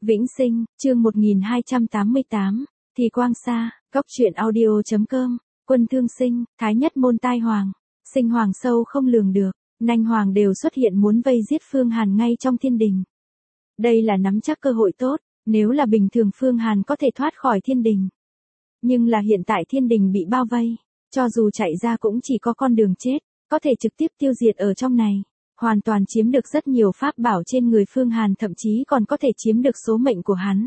Vĩnh Sinh, chương 1288, Thì Quang Sa, Góc Chuyện Audio.com, Quân Thương Sinh, Thái Nhất Môn tai hoàng, Sinh hoàng sâu không lường được, Nanh hoàng đều xuất hiện muốn vây giết Phương Hàn ngay trong thiên đình. Đây là nắm chắc cơ hội tốt, nếu là bình thường Phương Hàn có thể thoát khỏi thiên đình. Nhưng là hiện tại thiên đình bị bao vây, cho dù chạy ra cũng chỉ có con đường chết, có thể trực tiếp tiêu diệt ở trong này. Hoàn toàn chiếm được rất nhiều pháp bảo trên người Phương Hàn, thậm chí còn có thể chiếm được số mệnh của hắn.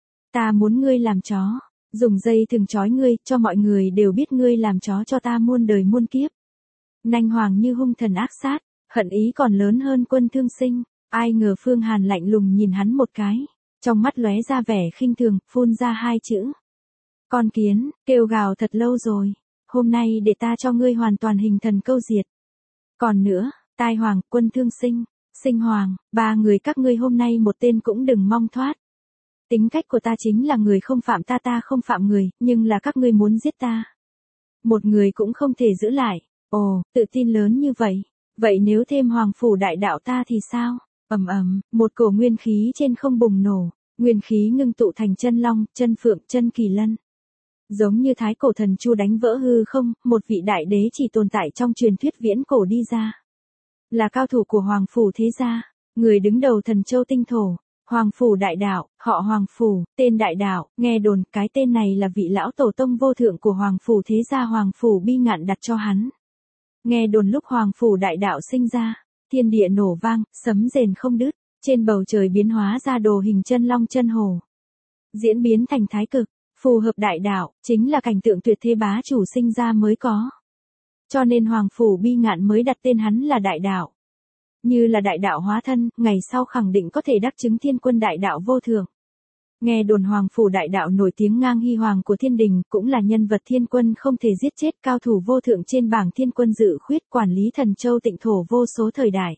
Ta muốn ngươi làm chó, dùng dây thừng trói ngươi, cho mọi người đều biết ngươi làm chó cho ta muôn đời muôn kiếp. Nanh hoàng như hung thần ác sát, hận ý còn lớn hơn Quân Thương Sinh. Ai ngờ Phương Hàn lạnh lùng nhìn hắn một cái, trong mắt lóe ra vẻ khinh thường, phun ra hai chữ. Con kiến, kêu gào thật lâu rồi, hôm nay để ta cho ngươi hoàn toàn hình thần câu diệt. Còn nữa, Tai Hoàng, Quân Thương Sinh, Sinh Hoàng, ba người các ngươi hôm nay một tên cũng đừng mong thoát. Tính cách của ta chính là người không phạm ta, ta không phạm người, nhưng là các ngươi muốn giết ta. Một người cũng không thể giữ lại. Ồ, tự tin lớn như vậy. Vậy nếu thêm Hoàng Phủ Đại Đạo ta thì sao? Ầm ầm, một cổ nguyên khí trên không bùng nổ, nguyên khí ngưng tụ thành chân long, chân phượng, chân kỳ lân. Giống như thái cổ thần chu đánh vỡ hư không, một vị đại đế chỉ tồn tại trong truyền thuyết viễn cổ đi ra. Là cao thủ của Hoàng Phủ thế gia, người đứng đầu Thần Châu tinh thổ, Hoàng Phủ Đại Đạo, họ Hoàng Phủ, tên Đại Đạo, nghe đồn cái tên này là vị lão tổ tông vô thượng của Hoàng Phủ thế gia Hoàng Phủ Bi Ngạn đặt cho hắn. Nghe đồn lúc Hoàng Phủ Đại Đạo sinh ra, thiên địa nổ vang, sấm rền không đứt, trên bầu trời biến hóa ra đồ hình chân long chân hổ. Diễn biến thành thái cực, phù hợp đại đạo, chính là cảnh tượng tuyệt thế bá chủ sinh ra mới có. Cho nên Hoàng Phủ Bi Ngạn mới đặt tên hắn là Đại Đạo. Như là đại đạo hóa thân, ngày sau khẳng định có thể đắc chứng thiên quân đại đạo vô thượng. Nghe đồn Hoàng Phủ Đại Đạo nổi tiếng ngang hy hoàng của thiên đình, cũng là nhân vật thiên quân không thể giết chết, cao thủ vô thượng trên bảng thiên quân dự khuyết, quản lý Thần Châu tịnh thổ vô số thời đại.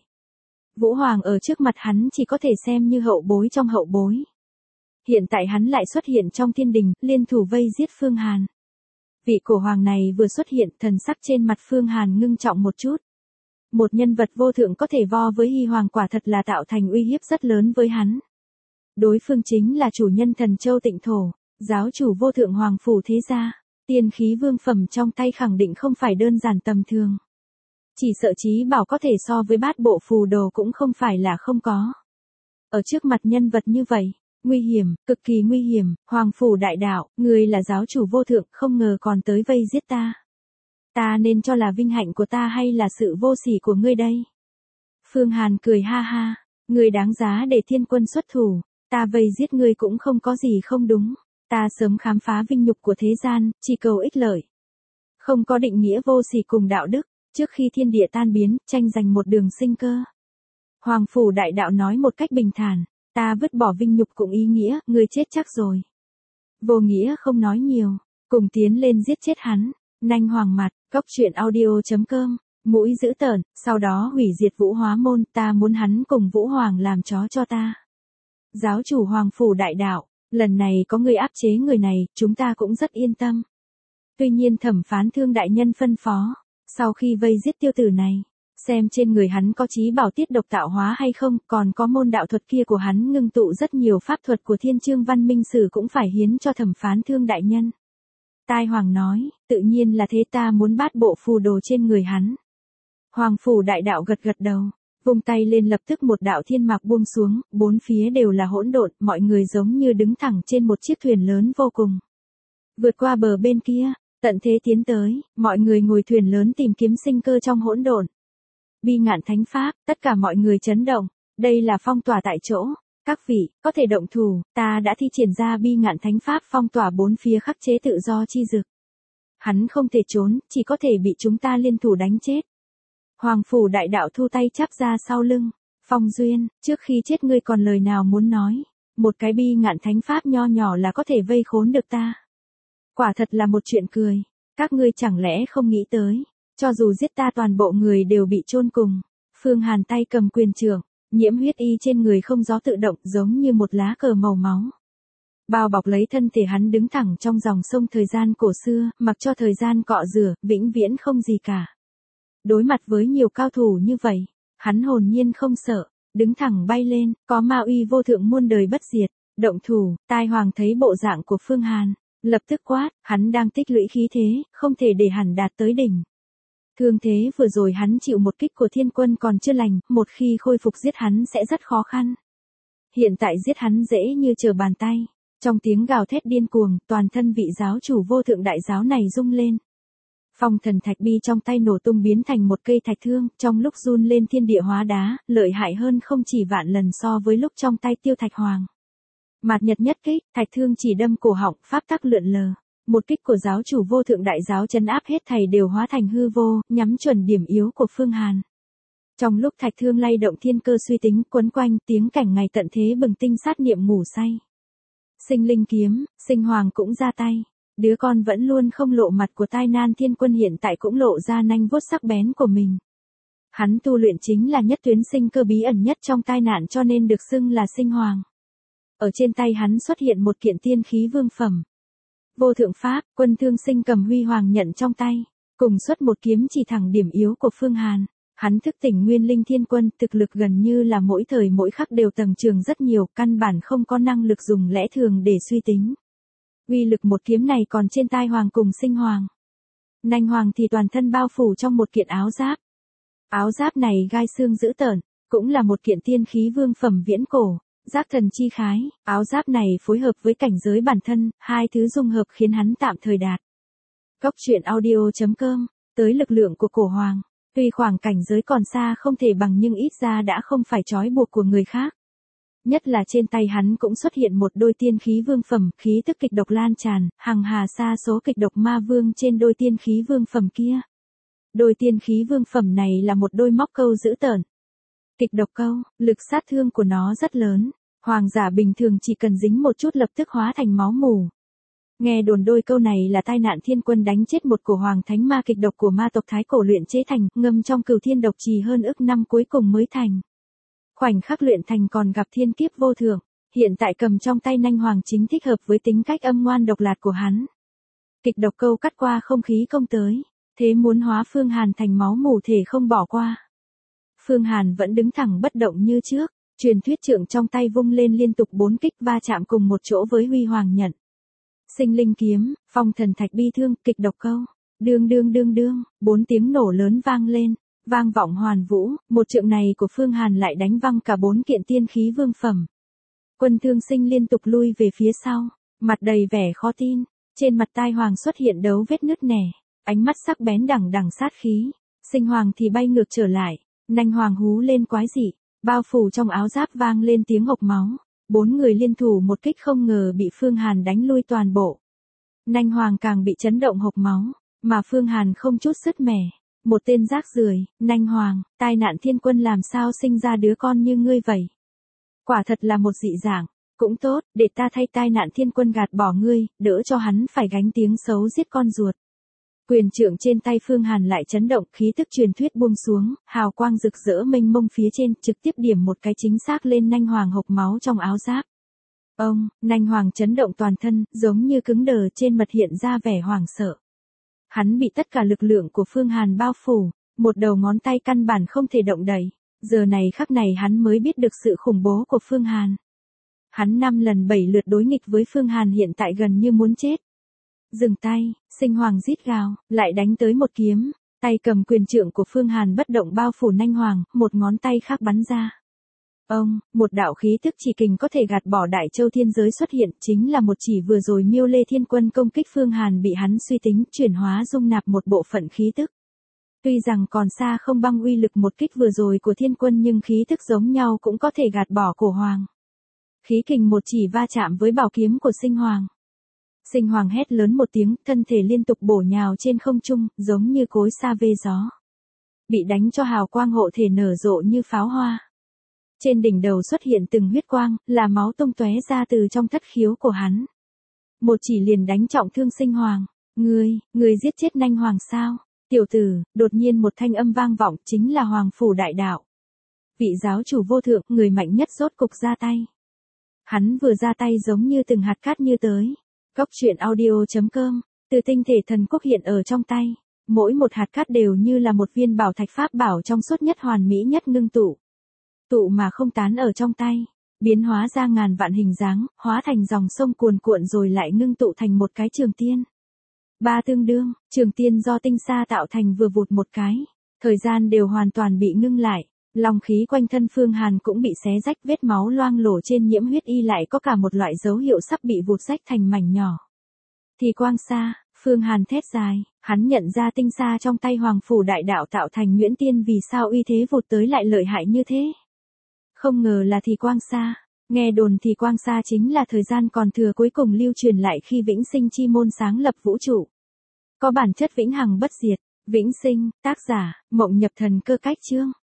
Vũ Hoàng ở trước mặt hắn chỉ có thể xem như hậu bối trong hậu bối. Hiện tại hắn lại xuất hiện trong thiên đình, liên thủ vây giết Phương Hàn. Vị cổ hoàng này vừa xuất hiện, thần sắc trên mặt Phương Hàn ngưng trọng một chút. Một nhân vật vô thượng có thể vo với hy hoàng quả thật là tạo thành uy hiếp rất lớn với hắn. Đối phương chính là chủ nhân Thần Châu tịnh thổ, giáo chủ vô thượng Hoàng Phủ thế gia, tiên khí vương phẩm trong tay khẳng định không phải đơn giản tầm thường. Chỉ sợ chí bảo có thể so với bát bộ phù đồ cũng không phải là không có. Ở trước mặt nhân vật như vậy, nguy hiểm, cực kỳ nguy hiểm. Hoàng Phủ Đại Đạo, người là giáo chủ vô thượng, không ngờ còn tới vây giết ta. Ta nên cho là vinh hạnh của ta hay là sự vô sỉ của ngươi đây? Phương Hàn cười ha ha, ngươi đáng giá để thiên quân xuất thủ, ta vây giết ngươi cũng không có gì không đúng. Ta sớm khám phá vinh nhục của thế gian, chỉ cầu ích lợi. Không có định nghĩa vô sỉ cùng đạo đức, trước khi thiên địa tan biến, tranh giành một đường sinh cơ. Hoàng Phủ Đại Đạo nói một cách bình thản, ta vứt bỏ vinh nhục cùng ý nghĩa, ngươi chết chắc rồi. Vô nghĩa không nói nhiều, cùng tiến lên giết chết hắn. Nanh hoàng mặt, Góc Chuyện Audio.com, mũi dữ tợn, sau đó hủy diệt Vũ Hóa Môn, ta muốn hắn cùng Vũ Hoàng làm chó cho ta. Giáo chủ Hoàng Phủ Đại Đạo, lần này có người áp chế người này, chúng ta cũng rất yên tâm. Tuy nhiên thẩm phán Thương đại nhân phân phó, sau khi vây giết tiêu tử này, xem trên người hắn có chí bảo tiết độc tạo hóa hay không, còn có môn đạo thuật kia của hắn ngưng tụ rất nhiều pháp thuật của Thiên Chương Văn Minh Sử cũng phải hiến cho thẩm phán Thương đại nhân. Tai Hoàng nói, tự nhiên là thế, ta muốn bát bộ phù đồ trên người hắn. Hoàng Phủ Đại Đạo gật gật đầu, vung tay lên lập tức một đạo thiên mạc buông xuống, bốn phía đều là hỗn độn, mọi người giống như đứng thẳng trên một chiếc thuyền lớn vô cùng. Vượt qua bờ bên kia, tận thế tiến tới, mọi người ngồi thuyền lớn tìm kiếm sinh cơ trong hỗn độn. Bi Ngạn thánh pháp, tất cả mọi người chấn động, đây là phong tỏa tại chỗ. Các vị, có thể động thủ, ta đã thi triển ra Bi Ngạn thánh pháp phong tỏa bốn phía khắc chế tự do chi dực. Hắn không thể trốn, chỉ có thể bị chúng ta liên thủ đánh chết. Hoàng Phủ Đại Đạo thu tay chắp ra sau lưng. Phong Duyên, trước khi chết ngươi còn lời nào muốn nói? Một cái Bi Ngạn thánh pháp nho nhỏ là có thể vây khốn được ta. Quả thật là một chuyện cười. Các ngươi chẳng lẽ không nghĩ tới, cho dù giết ta toàn bộ người đều bị chôn cùng. Phương Hàn tay cầm quyền trượng, nhiễm huyết y trên người không gió tự động, giống như một lá cờ màu máu. Bao bọc lấy thân thể hắn đứng thẳng trong dòng sông thời gian cổ xưa, mặc cho thời gian cọ rửa, vĩnh viễn không gì cả. Đối mặt với nhiều cao thủ như vậy, hắn hồn nhiên không sợ, đứng thẳng bay lên, có ma uy vô thượng muôn đời bất diệt. Động thủ, Tai Hoàng thấy bộ dạng của Phương Hàn, lập tức quát, hắn đang tích lũy khí thế, không thể để hắn đạt tới đỉnh. Thương thế vừa rồi hắn chịu một kích của thiên quân còn chưa lành, một khi khôi phục giết hắn sẽ rất khó khăn. Hiện tại giết hắn dễ như trở bàn tay. Trong tiếng gào thét điên cuồng, toàn thân vị giáo chủ vô thượng đại giáo này rung lên. Phong thần thạch bi trong tay nổ tung biến thành một cây thạch thương, trong lúc run lên thiên địa hóa đá, lợi hại hơn không chỉ vạn lần so với lúc trong tay Tiêu Thạch Hoàng. Mạt nhật nhất kích, thạch thương chỉ đâm cổ họng, pháp tắc lượn lờ. Một kích của giáo chủ vô thượng đại giáo trấn áp hết thảy đều hóa thành hư vô, nhắm chuẩn điểm yếu của Phương Hàn. Trong lúc thạch thương lay động thiên cơ suy tính quấn quanh tiếng cảnh ngày tận thế bừng tinh sát niệm ngủ say. Sinh linh kiếm, Sinh Hoàng cũng ra tay. Đứa con vẫn luôn không lộ mặt của tai nan thiên quân hiện tại cũng lộ ra nanh vuốt sắc bén của mình. Hắn tu luyện chính là nhất tuyến sinh cơ bí ẩn nhất trong tai nạn cho nên được xưng là Sinh Hoàng. Ở trên tay hắn xuất hiện một kiện tiên khí vương phẩm. Vô thượng pháp, Quân Thương Sinh cầm huy hoàng nhận trong tay, cùng xuất một kiếm chỉ thẳng điểm yếu của Phương Hàn. Hắn thức tỉnh nguyên linh thiên quân, thực lực gần như là mỗi thời mỗi khắc đều tầng trường rất nhiều, căn bản không có năng lực dùng lẽ thường để suy tính. Uy lực một kiếm này còn trên Tai Hoàng cùng Sinh Hoàng. Nanh Hoàng thì toàn thân bao phủ trong một kiện áo giáp. Áo giáp này gai xương dữ tợn, cũng là một kiện tiên khí vương phẩm viễn cổ. Giác thần chi khái, áo giáp này phối hợp với cảnh giới bản thân, hai thứ dung hợp khiến hắn tạm thời đạt. Góc truyện audio.com, tới lực lượng của cổ hoàng. Tuy khoảng cảnh giới còn xa không thể bằng nhưng ít ra đã không phải trói buộc của người khác. Nhất là trên tay hắn cũng xuất hiện một đôi tiên khí vương phẩm, khí tức kịch độc lan tràn, hằng hà sa số kịch độc ma vương trên đôi tiên khí vương phẩm kia. Đôi tiên khí vương phẩm này là một đôi móc câu dữ tợn. Kịch độc câu, lực sát thương của nó rất lớn. Hoàng giả bình thường chỉ cần dính một chút lập tức hóa thành máu mù. Nghe đồn đôi câu này là tai nạn thiên quân đánh chết một cổ hoàng thánh ma kịch độc của ma tộc Thái Cổ luyện chế thành, ngâm trong cửu thiên độc trì hơn ức năm cuối cùng mới thành. Khoảnh khắc luyện thành còn gặp thiên kiếp vô thượng, hiện tại cầm trong tay Nanh Hoàng chính thích hợp với tính cách âm ngoan độc lạt của hắn. Kịch độc câu cắt qua không khí công tới, thế muốn hóa Phương Hàn thành máu mù thể không bỏ qua. Phương Hàn vẫn đứng thẳng bất động như trước, truyền thuyết trượng trong tay vung lên liên tục 4 kích va chạm cùng một chỗ với huy hoàng nhận. Sinh linh kiếm, phong thần thạch bi thương, kịch độc câu. Đương đương đương đương, 4 tiếng nổ lớn vang lên, vang vọng hoàn vũ, một trượng này của Phương Hàn lại đánh văng cả 4 kiện tiên khí vương phẩm. Quân Thương Sinh liên tục lui về phía sau, mặt đầy vẻ khó tin, trên mặt Tai Hoàng xuất hiện dấu vết nứt nẻ, ánh mắt sắc bén đằng đằng sát khí. Sinh Hoàng thì bay ngược trở lại, Nanh Hoàng hú lên quái dị, bao phủ trong áo giáp vang lên tiếng hộc máu. 4 người liên thủ một kích không ngờ bị Phương Hàn đánh lui toàn bộ. Nanh Hoàng càng bị chấn động hộc máu, mà Phương Hàn không chút sứt mẻ. Một tên rác rưởi, Nanh Hoàng, tai nạn thiên quân làm sao sinh ra đứa con như ngươi vậy? Quả thật là một dị dạng, cũng tốt, để ta thay tai nạn thiên quân gạt bỏ ngươi, đỡ cho hắn phải gánh tiếng xấu giết con ruột. Quyền trượng trên tay Phương Hàn lại chấn động, khí tức truyền thuyết buông xuống, hào quang rực rỡ mênh mông phía trên, trực tiếp điểm một cái chính xác lên Nanh Hoàng hộc máu trong áo giáp. Ông, Nanh Hoàng chấn động toàn thân, giống như cứng đờ, trên mặt hiện ra vẻ hoảng sợ. Hắn bị tất cả lực lượng của Phương Hàn bao phủ, một đầu ngón tay căn bản không thể động đậy. Giờ này khắc này hắn mới biết được sự khủng bố của Phương Hàn. Hắn 5 lần 7 lượt đối nghịch với Phương Hàn hiện tại gần như muốn chết. Dừng tay, Sinh Hoàng rít gào, lại đánh tới một kiếm, tay cầm quyền trượng của Phương Hàn bất động bao phủ Nanh Hoàng, một ngón tay khác bắn ra. Ông, một đạo khí tức chỉ kình có thể gạt bỏ Đại Châu thiên giới xuất hiện, chính là một chỉ vừa rồi Miêu Lê Thiên Quân công kích Phương Hàn bị hắn suy tính, chuyển hóa dung nạp một bộ phận khí tức. Tuy rằng còn xa không băng uy lực một kích vừa rồi của Thiên Quân nhưng khí tức giống nhau cũng có thể gạt bỏ cổ hoàng. Khí kình một chỉ va chạm với bảo kiếm của Sinh Hoàng. Sinh Hoàng hét lớn một tiếng, thân thể liên tục bổ nhào trên không trung, giống như cối sa vê gió. Bị đánh cho hào quang hộ thể nở rộ như pháo hoa. Trên đỉnh đầu xuất hiện từng huyết quang, là máu tung tóe ra từ trong thất khiếu của hắn. Một chỉ liền đánh trọng thương Sinh Hoàng. Ngươi giết chết Nanh Hoàng sao? Tiểu tử, đột nhiên một thanh âm vang vọng, chính là Hoàng Phủ Đại Đạo. Vị giáo chủ vô thượng, người mạnh nhất rốt cục ra tay. Hắn vừa ra tay giống như từng hạt cát như tới. Góc truyện audio.com, từ tinh thể thần quốc hiện ở trong tay. Mỗi một hạt cát đều như là một viên bảo thạch pháp bảo trong suốt nhất hoàn mỹ nhất ngưng tụ. Tụ mà không tán ở trong tay. biến hóa ra ngàn vạn hình dáng, hóa thành dòng sông cuồn cuộn rồi lại ngưng tụ thành một cái trường tiên. Ba tương đương, trường tiên do tinh sa tạo thành vừa vụt một cái, thời gian đều hoàn toàn bị ngưng lại. Long khí quanh thân Phương Hàn cũng bị xé rách, vết máu loang lổ trên nhiễm huyết y lại có cả một loại dấu hiệu sắp bị vụt rách thành mảnh nhỏ. Thì quang sa, Phương Hàn thét dài, hắn nhận ra tinh sa trong tay Hoàng Phủ Đại Đạo tạo thành Nguyễn Tiên vì sao uy thế vụt tới lại lợi hại như thế. Không ngờ là thì quang sa, nghe đồn thì quang sa chính là thời gian còn thừa cuối cùng lưu truyền lại khi Vĩnh Sinh chi môn sáng lập vũ trụ. Có bản chất vĩnh hằng bất diệt. Vĩnh Sinh, tác giả, Mộng Nhập Thần Cơ Cách Chương.